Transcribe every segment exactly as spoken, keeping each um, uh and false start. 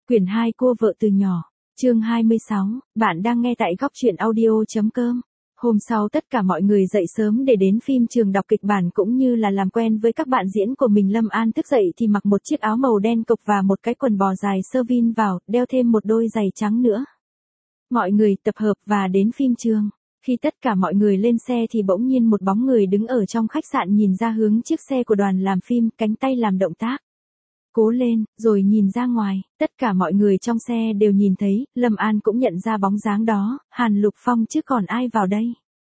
Quyển hai Cua vợ từ nhỏ. Chương hai mươi sáu, bạn đang nghe tại góc truyện audio.com. Hôm sau tất cả mọi người dậy sớm để đến phim trường đọc kịch bản cũng như là làm quen với các bạn diễn của mình. Lâm An thức dậy thì mặc một chiếc áo màu đen cộc và một cái quần bò dài sơ vin vào, đeo thêm một đôi giày trắng nữa. Mọi người tập hợp và đến phim trường. Khi tất cả mọi người lên xe thì bỗng nhiên một bóng người đứng ở trong khách sạn nhìn ra hướng chiếc xe của đoàn làm phim, cánh tay làm động tác. Cố lên, rồi nhìn ra ngoài, tất cả mọi người trong xe đều nhìn thấy, Lâm An cũng nhận ra bóng dáng đó, Hàn Lục Phong chứ còn ai vào đây.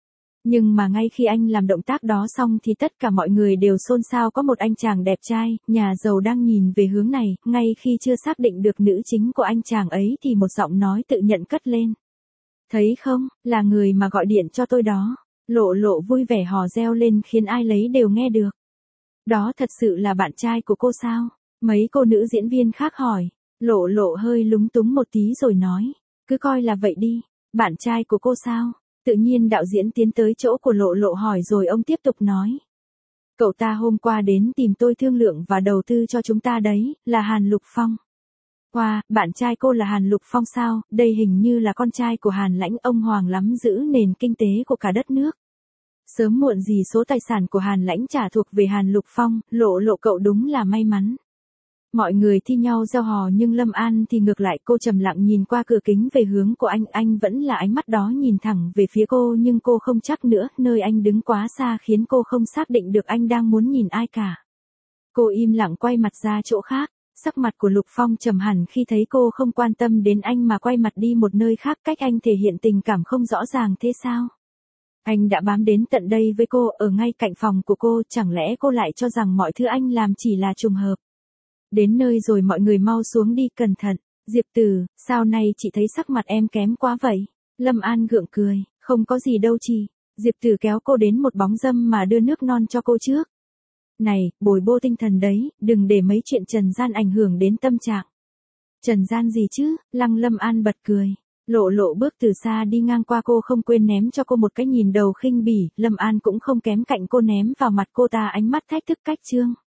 Nhưng mà ngay khi anh làm động tác đó xong thì tất cả mọi người đều xôn xao, có một anh chàng đẹp trai, nhà giàu đang nhìn về hướng này, ngay khi chưa xác định được nữ chính của anh chàng ấy thì một giọng nói tự nhận cất lên. Thấy không, là người mà gọi điện cho tôi đó. Lộ Lộ vui vẻ hò reo lên khiến ai lấy đều nghe được. Đó thật sự là bạn trai của cô sao? Mấy cô nữ diễn viên khác hỏi. Lộ Lộ hơi lúng túng một tí rồi nói. Cứ coi là vậy đi. Bạn trai của cô sao? Tự nhiên đạo diễn tiến tới chỗ của Lộ Lộ hỏi rồi ông tiếp tục nói. Cậu ta hôm qua đến tìm tôi thương lượng và đầu tư cho chúng ta đấy, là Hàn Lục Phong. Wow, bạn trai cô là Hàn Lục Phong sao? Đây hình như là con trai của Hàn Lãnh, ông Hoàng lắm giữ nền kinh tế của cả đất nước. Sớm muộn gì số tài sản của Hàn Lãnh trả thuộc về Hàn Lục Phong, Lộ Lộ cậu đúng là may mắn. Mọi người thi nhau reo hò nhưng Lâm An thì ngược lại, cô trầm lặng nhìn qua cửa kính về hướng của anh, anh vẫn là ánh mắt đó nhìn thẳng về phía cô nhưng cô không chắc nữa, nơi anh đứng quá xa khiến cô không xác định được anh đang muốn nhìn ai cả. Cô im lặng quay mặt ra chỗ khác, sắc mặt của Lục Phong trầm hẳn khi thấy cô không quan tâm đến anh mà quay mặt đi một nơi khác, cách anh thể hiện tình cảm không rõ ràng thế sao? Anh đã bám đến tận đây với cô, ở ngay cạnh phòng của cô, chẳng lẽ cô lại cho rằng mọi thứ anh làm chỉ là trùng hợp? Đến nơi rồi mọi người mau xuống đi, cẩn thận. Diệp Từ, sao nay chị thấy sắc mặt em kém quá vậy? Lâm An gượng cười, không có gì đâu chị. Diệp Từ kéo cô đến một bóng râm mà đưa nước non cho cô trước. Này, bồi bô tinh thần đấy, đừng để mấy chuyện trần gian ảnh hưởng đến tâm trạng. Trần gian gì chứ? Lăng Lâm An bật cười. Lộ Lộ bước từ xa đi ngang qua cô không quên ném cho cô một cái nhìn đầu khinh bỉ, Lâm An cũng không kém cạnh cô ném vào mặt cô ta ánh mắt thách thức cách trương.